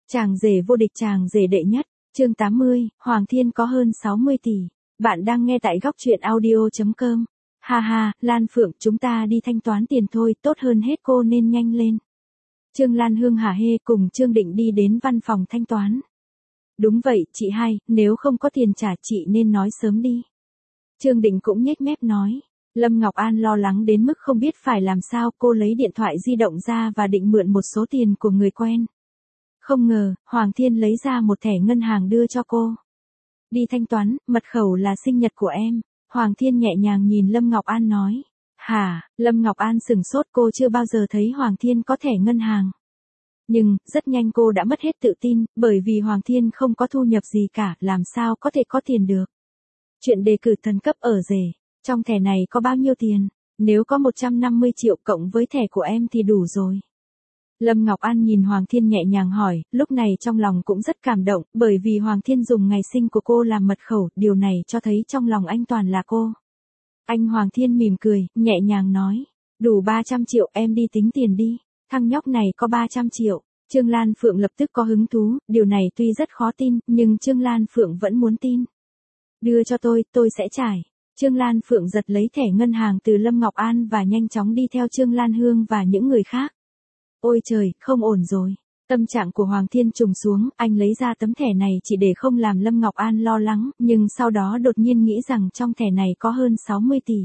Chàng rể vô địch, chàng rể đệ nhất, chương 80, Hoàng Thiên có hơn 60 tỷ. Bạn đang nghe tại góc truyện audio.com. Ha ha, Lan Phượng, chúng ta đi thanh toán tiền thôi, tốt hơn hết cô nên nhanh lên. Trương Lan Hương hả hê cùng Trương Định đi đến văn phòng thanh toán. Đúng vậy, chị hai, nếu không có tiền trả chị nên nói sớm đi. Trương Định cũng nhếch mép nói. Lâm Ngọc An lo lắng đến mức không biết phải làm sao, cô lấy điện thoại di động ra và định mượn một số tiền của người quen. Không ngờ, Hoàng Thiên lấy ra một thẻ ngân hàng đưa cho cô. Đi thanh toán, mật khẩu là sinh nhật của em. Hoàng Thiên nhẹ nhàng nhìn Lâm Ngọc An nói. Hả, Lâm Ngọc An sửng sốt, cô chưa bao giờ thấy Hoàng Thiên có thẻ ngân hàng. Nhưng, rất nhanh cô đã mất hết tự tin, bởi vì Hoàng Thiên không có thu nhập gì cả, làm sao có thể có tiền được. Chuyện đề cử thần cấp ở rể, trong thẻ này có bao nhiêu tiền? Nếu có 150 triệu cộng với thẻ của em thì đủ rồi. Lâm Ngọc An nhìn Hoàng Thiên nhẹ nhàng hỏi, lúc này trong lòng cũng rất cảm động, bởi vì Hoàng Thiên dùng ngày sinh của cô làm mật khẩu, điều này cho thấy trong lòng anh toàn là cô. Anh Hoàng Thiên mỉm cười, nhẹ nhàng nói, đủ 300 triệu em đi tính tiền đi, thằng nhóc này có 300 triệu. Trương Lan Phượng lập tức có hứng thú, điều này tuy rất khó tin, nhưng Trương Lan Phượng vẫn muốn tin. Đưa cho tôi sẽ trải. Trương Lan Phượng giật lấy thẻ ngân hàng từ Lâm Ngọc An và nhanh chóng đi theo Trương Lan Hương và những người khác. Ôi trời, không ổn rồi. Tâm trạng của Hoàng Thiên trùng xuống, anh lấy ra tấm thẻ này chỉ để không làm Lâm Ngọc An lo lắng, nhưng sau đó đột nhiên nghĩ rằng trong thẻ này có hơn 60 tỷ.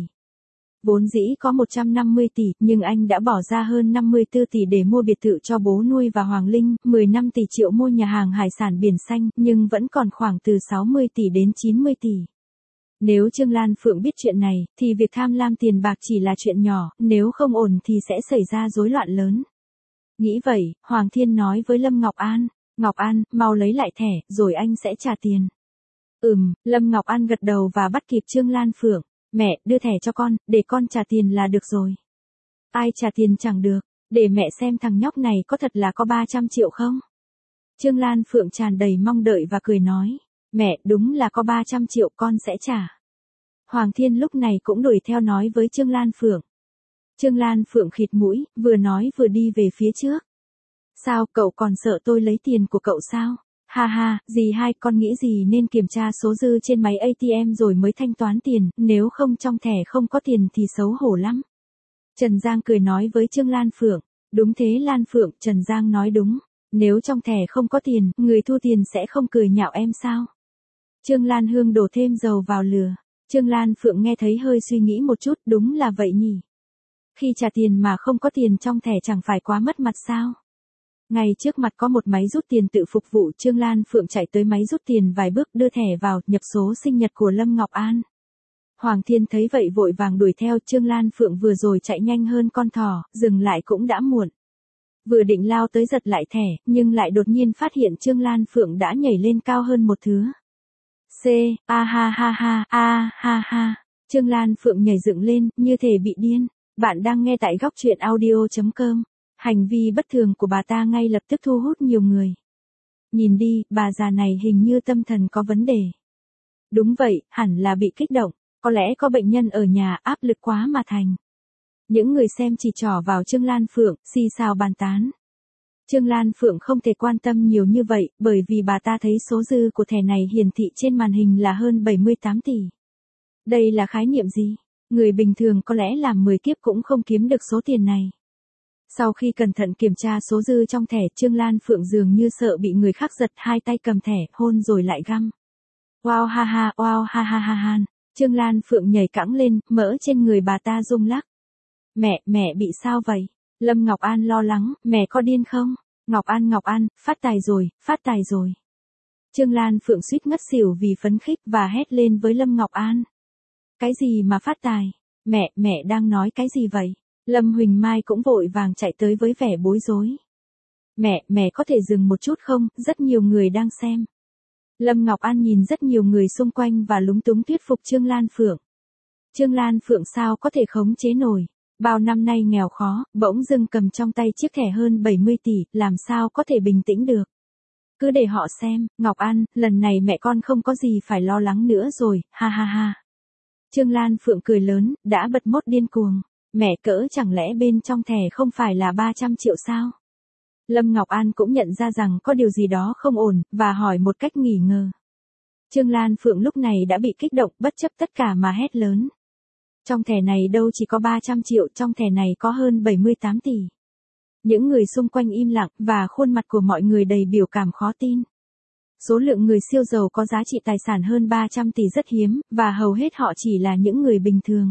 Vốn dĩ có 150 tỷ, nhưng anh đã bỏ ra hơn 54 tỷ để mua biệt thự cho bố nuôi và Hoàng Linh, 15 tỷ triệu mua nhà hàng hải sản biển xanh, nhưng vẫn còn khoảng từ 60 tỷ đến 90 tỷ. Nếu Trương Lan Phượng biết chuyện này, thì việc tham lam tiền bạc chỉ là chuyện nhỏ, nếu không ổn thì sẽ xảy ra rối loạn lớn. Nghĩ vậy, Hoàng Thiên nói với Lâm Ngọc An, Ngọc An, mau lấy lại thẻ, rồi anh sẽ trả tiền. Lâm Ngọc An gật đầu và bắt kịp Trương Lan Phượng, mẹ, đưa thẻ cho con, để con trả tiền là được rồi. Ai trả tiền chẳng được, để mẹ xem thằng nhóc này có thật là có 300 triệu không? Trương Lan Phượng tràn đầy mong đợi và cười nói, mẹ, đúng là có 300 triệu con sẽ trả. Hoàng Thiên lúc này cũng đuổi theo nói với Trương Lan Phượng. Trương Lan Phượng khịt mũi, vừa nói vừa đi về phía trước. Sao, cậu còn sợ tôi lấy tiền của cậu sao? Ha ha, dì hai, con nghĩ gì nên kiểm tra số dư trên máy ATM rồi mới thanh toán tiền, nếu không trong thẻ không có tiền thì xấu hổ lắm. Trần Giang cười nói với Trương Lan Phượng. Đúng thế Lan Phượng, Trần Giang nói đúng. Nếu trong thẻ không có tiền, người thu tiền sẽ không cười nhạo em sao? Trương Lan Hương đổ thêm dầu vào lửa. Trương Lan Phượng nghe thấy hơi suy nghĩ một chút, đúng là vậy nhỉ. Khi trả tiền mà không có tiền trong thẻ chẳng phải quá mất mặt sao? Ngay trước mặt có một máy rút tiền tự phục vụ, Trương Lan Phượng chạy tới máy rút tiền vài bước, đưa thẻ vào, nhập số sinh nhật của Lâm Ngọc An. Hoàng Thiên thấy vậy vội vàng đuổi theo, Trương Lan Phượng vừa rồi chạy nhanh hơn con thỏ, dừng lại cũng đã muộn. Vừa định lao tới giật lại thẻ, nhưng lại đột nhiên phát hiện Trương Lan Phượng đã nhảy lên cao hơn một thứ. A ha ha ha, a ha ha. Trương Lan Phượng nhảy dựng lên, như thể bị điên. Bạn đang nghe tại góc truyện audio.com. Hành vi bất thường của bà ta ngay lập tức thu hút nhiều người. Nhìn đi, bà già này hình như tâm thần có vấn đề. Đúng vậy, hẳn là bị kích động, có lẽ có bệnh nhân ở nhà áp lực quá mà thành. Những người xem chỉ trỏ vào Trương Lan Phượng, xì xào bàn tán. Trương Lan Phượng không thể quan tâm nhiều như vậy, bởi vì bà ta thấy số dư của thẻ này hiển thị trên màn hình là hơn 78 tỷ. Đây là khái niệm gì? Người bình thường có lẽ làm 10 kiếp cũng không kiếm được số tiền này. Sau khi cẩn thận kiểm tra số dư trong thẻ, Trương Lan Phượng dường như sợ bị người khác giật, hai tay cầm thẻ, hôn rồi lại găm. Wow ha ha ha. Trương Lan Phượng nhảy cẫng lên, mỡ trên người bà ta rung lắc. Mẹ bị sao vậy? Lâm Ngọc An lo lắng, mẹ có điên không? Ngọc An, phát tài rồi. Trương Lan Phượng suýt ngất xỉu vì phấn khích và hét lên với Lâm Ngọc An. Cái gì mà phát tài? Mẹ đang nói cái gì vậy? Lâm Huỳnh Mai cũng vội vàng chạy tới với vẻ bối rối. Mẹ có thể dừng một chút không, rất nhiều người đang xem. Lâm Ngọc An nhìn rất nhiều người xung quanh và lúng túng thuyết phục Trương Lan Phượng. Trương Lan Phượng sao có thể khống chế nổi? Bao năm nay nghèo khó, bỗng dưng cầm trong tay chiếc thẻ hơn 70 tỷ, làm sao có thể bình tĩnh được? Cứ để họ xem, Ngọc An, lần này mẹ con không có gì phải lo lắng nữa rồi, ha ha ha. Trương Lan Phượng cười lớn, đã bật mốt điên cuồng. Mẹ cỡ chẳng lẽ bên trong thẻ không phải là 300 triệu sao? Lâm Ngọc An cũng nhận ra rằng có điều gì đó không ổn, và hỏi một cách nghi ngờ. Trương Lan Phượng lúc này đã bị kích động, bất chấp tất cả mà hét lớn. Trong thẻ này đâu chỉ có 300 triệu, trong thẻ này có hơn 78 tỷ. Những người xung quanh im lặng, và khuôn mặt của mọi người đầy biểu cảm khó tin. Số lượng người siêu giàu có giá trị tài sản hơn 300 tỷ rất hiếm, và hầu hết họ chỉ là những người bình thường.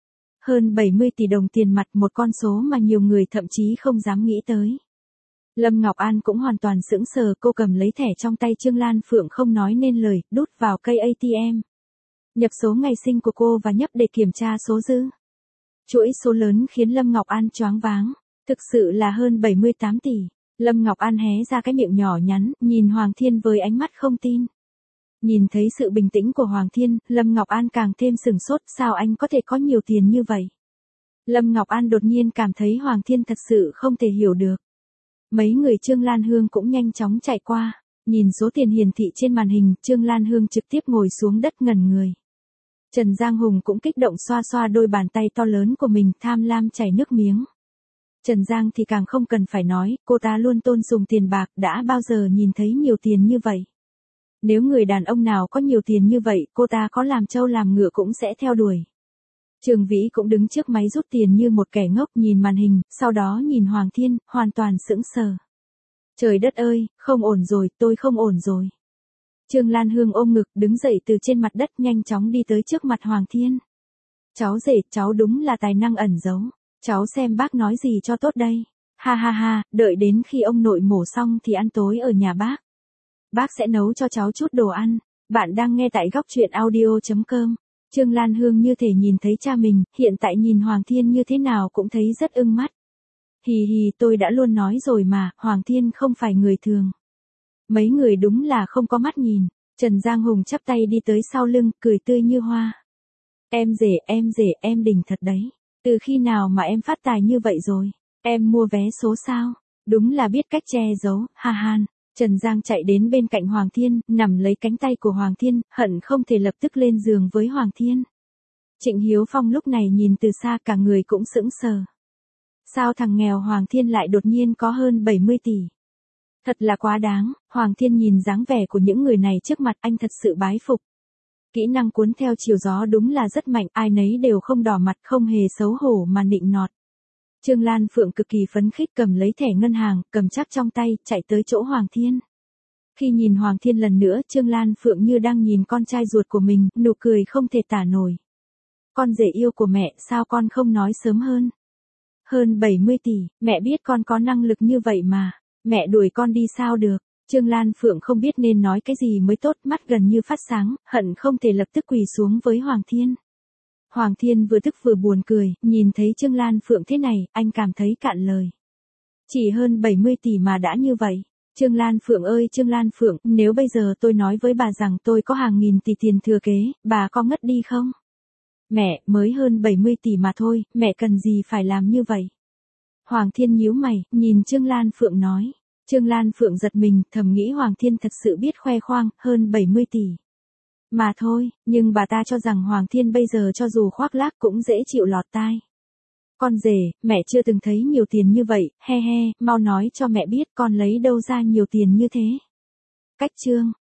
Hơn 70 tỷ đồng tiền mặt, một con số mà nhiều người thậm chí không dám nghĩ tới. Lâm Ngọc An cũng hoàn toàn sững sờ, cô cầm lấy thẻ trong tay Trương Lan Phượng không nói nên lời, đút vào cây ATM. Nhập số ngày sinh của cô và nhấp để kiểm tra số dư. Chuỗi số lớn khiến Lâm Ngọc An choáng váng, thực sự là hơn 78 tỷ. Lâm Ngọc An hé ra cái miệng nhỏ nhắn, nhìn Hoàng Thiên với ánh mắt không tin. Nhìn thấy sự bình tĩnh của Hoàng Thiên, Lâm Ngọc An càng thêm sửng sốt, sao anh có thể có nhiều tiền như vậy? Lâm Ngọc An đột nhiên cảm thấy Hoàng Thiên thật sự không thể hiểu được. Mấy người Trương Lan Hương cũng nhanh chóng chạy qua, nhìn số tiền hiển thị trên màn hình, Trương Lan Hương trực tiếp ngồi xuống đất ngẩn người. Trần Giang Hùng cũng kích động xoa xoa đôi bàn tay to lớn của mình, tham lam chảy nước miếng. Trần Giang thì càng không cần phải nói, cô ta luôn tôn sùng tiền bạc, đã bao giờ nhìn thấy nhiều tiền như vậy. Nếu người đàn ông nào có nhiều tiền như vậy, cô ta có làm trâu làm ngựa cũng sẽ theo đuổi. Trường Vĩ cũng đứng trước máy rút tiền như một kẻ ngốc, nhìn màn hình, sau đó nhìn Hoàng Thiên, hoàn toàn sững sờ. Trời đất ơi, không ổn rồi, tôi không ổn rồi. Trương Lan Hương ôm ngực, đứng dậy từ trên mặt đất, nhanh chóng đi tới trước mặt Hoàng Thiên. Cháu rể, cháu đúng là tài năng ẩn giấu. Cháu xem bác nói gì cho tốt đây. Ha ha ha, đợi đến khi ông nội mổ xong thì ăn tối ở nhà bác. Bác sẽ nấu cho cháu chút đồ ăn. Bạn đang nghe tại góc truyện audio.com. Trương Lan Hương như thể nhìn thấy cha mình, hiện tại nhìn Hoàng Thiên như thế nào cũng thấy rất ưng mắt. Hì hì, tôi đã luôn nói rồi mà, Hoàng Thiên không phải người thường. Mấy người đúng là không có mắt nhìn. Trần Giang Hùng chắp tay đi tới sau lưng, cười tươi như hoa. Em rể, em đỉnh thật đấy. Từ khi nào mà em phát tài như vậy rồi? Em mua vé số sao? Đúng là biết cách che giấu, ha han. Trần Giang chạy đến bên cạnh Hoàng Thiên, nằm lấy cánh tay của Hoàng Thiên, hận không thể lập tức lên giường với Hoàng Thiên. Trịnh Hiếu Phong lúc này nhìn từ xa, cả người cũng sững sờ. Sao thằng nghèo Hoàng Thiên lại đột nhiên có hơn 70 tỷ? Thật là quá đáng. Hoàng Thiên nhìn dáng vẻ của những người này trước mặt, anh thật sự bái phục. Kỹ năng cuốn theo chiều gió đúng là rất mạnh, ai nấy đều không đỏ mặt, không hề xấu hổ mà nịnh nọt. Trương Lan Phượng cực kỳ phấn khích, cầm lấy thẻ ngân hàng, cầm chắc trong tay, chạy tới chỗ Hoàng Thiên. Khi nhìn Hoàng Thiên lần nữa, Trương Lan Phượng như đang nhìn con trai ruột của mình, nụ cười không thể tả nổi. Con rể yêu của mẹ, sao con không nói sớm hơn? Hơn 70 tỷ, mẹ biết con có năng lực như vậy mà, mẹ đuổi con đi sao được? Trương Lan Phượng không biết nên nói cái gì mới tốt, mắt gần như phát sáng, hận không thể lập tức quỳ xuống với Hoàng Thiên. Hoàng Thiên vừa tức vừa buồn cười, nhìn thấy Trương Lan Phượng thế này, anh cảm thấy cạn lời. Chỉ hơn 70 tỷ mà đã như vậy. Trương Lan Phượng ơi Trương Lan Phượng, nếu bây giờ tôi nói với bà rằng tôi có hàng nghìn tỷ tiền thừa kế, bà có ngất đi không? Mẹ, mới hơn 70 tỷ mà thôi, mẹ cần gì phải làm như vậy? Hoàng Thiên nhíu mày, nhìn Trương Lan Phượng nói. Trương Lan Phượng giật mình, thầm nghĩ Hoàng Thiên thật sự biết khoe khoang, hơn 70 tỷ. Mà thôi, nhưng bà ta cho rằng Hoàng Thiên bây giờ cho dù khoác lác cũng dễ chịu lọt tai. Con rể, mẹ chưa từng thấy nhiều tiền như vậy, he he, mau nói cho mẹ biết con lấy đâu ra nhiều tiền như thế. Cách chương.